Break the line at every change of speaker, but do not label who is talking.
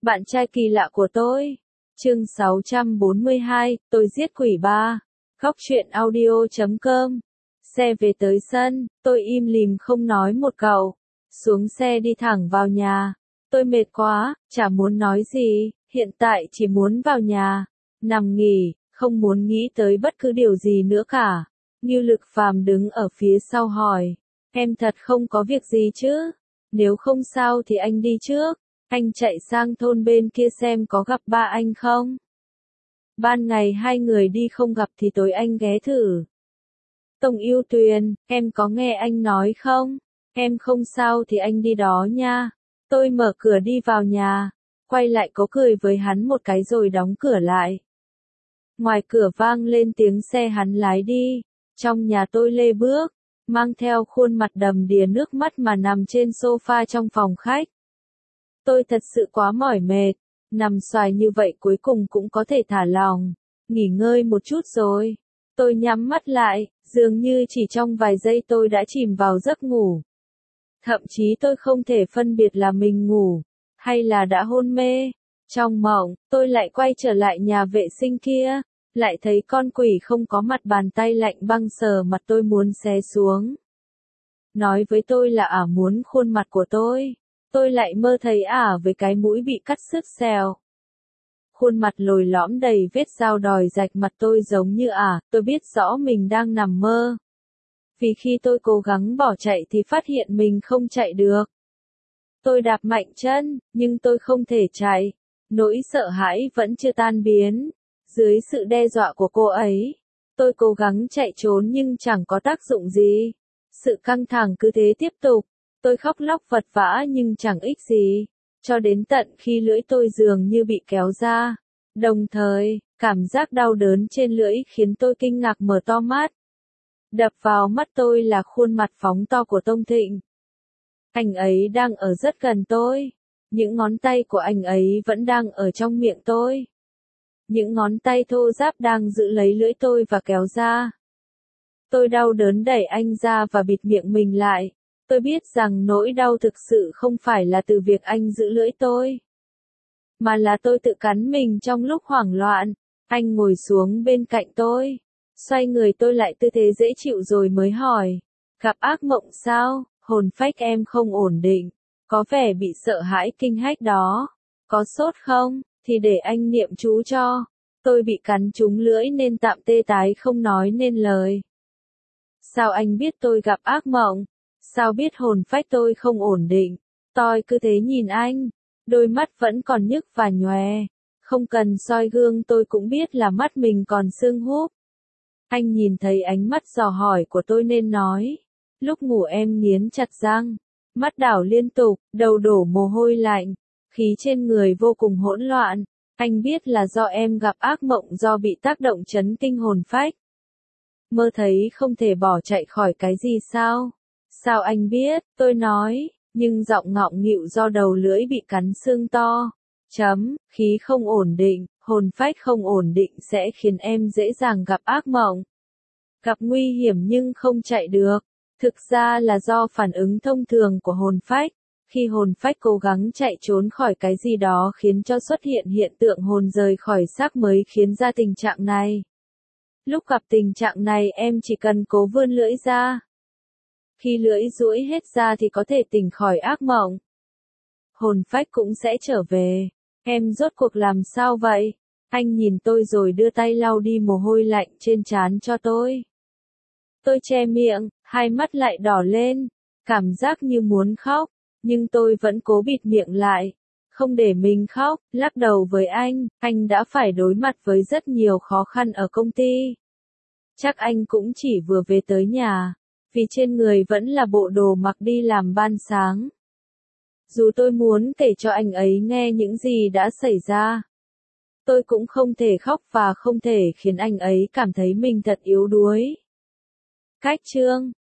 Bạn trai kỳ lạ của tôi. Chương 642, tôi giết quỷ ba. Góc truyện audio.com. Xe về tới sân, tôi im lìm không nói một câu. Xuống xe đi thẳng vào nhà. Tôi mệt quá, chả muốn nói gì, hiện tại chỉ muốn vào nhà, nằm nghỉ, không muốn nghĩ tới bất cứ điều gì nữa cả. Ngưu Lực Phàm đứng ở phía sau hỏi, em thật không có việc gì chứ? Nếu không sao thì anh đi trước. Anh chạy sang thôn bên kia xem có gặp ba anh không. Ban ngày hai người đi không gặp thì tối anh ghé thử. Tông Yêu Tuyền, em có nghe anh nói không? Em không sao thì anh đi đó nha. Tôi mở cửa đi vào nhà, quay lại có cười với hắn một cái rồi đóng cửa lại. Ngoài cửa vang lên tiếng xe hắn lái đi. Trong nhà tôi lê bước, mang theo khuôn mặt đầm đìa nước mắt mà nằm trên sofa trong phòng khách. Tôi thật sự quá mỏi mệt, nằm xoài như vậy cuối cùng cũng có thể thả lỏng, nghỉ ngơi một chút rồi. Tôi nhắm mắt lại, dường như chỉ trong vài giây tôi đã chìm vào giấc ngủ. Thậm chí tôi không thể phân biệt là mình ngủ, hay là đã hôn mê. Trong mộng, tôi lại quay trở lại nhà vệ sinh kia, lại thấy con quỷ không có mặt bàn tay lạnh băng sờ mặt tôi muốn xé xuống. Nói với tôi là muốn khuôn mặt của tôi. Tôi lại mơ thấy với cái mũi bị cắt xước xèo. Khuôn mặt lồi lõm đầy vết dao đòi rạch mặt tôi giống như tôi biết rõ mình đang nằm mơ. Vì khi tôi cố gắng bỏ chạy thì phát hiện mình không chạy được. Tôi đạp mạnh chân, nhưng tôi không thể chạy. Nỗi sợ hãi vẫn chưa tan biến. Dưới sự đe dọa của cô ấy, tôi cố gắng chạy trốn nhưng chẳng có tác dụng gì. Sự căng thẳng cứ thế tiếp tục. Tôi khóc lóc vật vã nhưng chẳng ích gì, cho đến tận khi lưỡi tôi dường như bị kéo ra. Đồng thời, cảm giác đau đớn trên lưỡi khiến tôi kinh ngạc mở to mắt. Đập vào mắt tôi là khuôn mặt phóng to của Tông Thịnh. Anh ấy đang ở rất gần tôi. Những ngón tay của anh ấy vẫn đang ở trong miệng tôi. Những ngón tay thô ráp đang giữ lấy lưỡi tôi và kéo ra. Tôi đau đớn đẩy anh ra và bịt miệng mình lại. Tôi biết rằng nỗi đau thực sự không phải là từ việc anh giữ lưỡi tôi, mà là tôi tự cắn mình trong lúc hoảng loạn. Anh ngồi xuống bên cạnh tôi, xoay người tôi lại tư thế dễ chịu rồi mới hỏi, gặp ác mộng sao? Hồn phách em không ổn định, có vẻ bị sợ hãi kinh hách đó. Có sốt không? Thì để anh niệm chú cho. Tôi bị cắn trúng lưỡi nên tạm tê tái không nói nên lời. Sao anh biết tôi gặp ác mộng? Sao biết hồn phách tôi không ổn định? Tôi cứ thế nhìn anh, đôi mắt vẫn còn nhức và nhòe. Không cần soi gương tôi cũng biết là mắt mình còn sưng húp. Anh nhìn thấy ánh mắt dò hỏi của tôi nên nói. Lúc ngủ em nghiến chặt răng, mắt đảo liên tục, đầu đổ mồ hôi lạnh, khí trên người vô cùng hỗn loạn. Anh biết là do em gặp ác mộng do bị tác động chấn kinh hồn phách. Mơ thấy không thể bỏ chạy khỏi cái gì sao? Sao anh biết? Tôi nói, nhưng giọng ngọng nghịu do đầu lưỡi bị cắn sưng to. Khí không ổn định, hồn phách không ổn định sẽ khiến em dễ dàng gặp ác mộng. Gặp nguy hiểm nhưng không chạy được. Thực ra là do phản ứng thông thường của hồn phách. Khi hồn phách cố gắng chạy trốn khỏi cái gì đó khiến cho xuất hiện hiện tượng hồn rời khỏi xác mới khiến ra tình trạng này. Lúc gặp tình trạng này em chỉ cần cố vươn lưỡi ra. Khi lưỡi duỗi hết ra thì có thể tỉnh khỏi ác mộng. Hồn phách cũng sẽ trở về. Em rốt cuộc làm sao vậy? Anh nhìn tôi rồi đưa tay lau đi mồ hôi lạnh trên trán cho tôi. Tôi che miệng, hai mắt lại đỏ lên, cảm giác như muốn khóc, nhưng tôi vẫn cố bịt miệng lại, không để mình khóc, lắc đầu với anh đã phải đối mặt với rất nhiều khó khăn ở công ty. Chắc anh cũng chỉ vừa về tới nhà. Vì trên người vẫn là bộ đồ mặc đi làm ban sáng. Dù tôi muốn kể cho anh ấy nghe những gì đã xảy ra, tôi cũng không thể khóc và không thể khiến anh ấy cảm thấy mình thật yếu đuối. Cách chương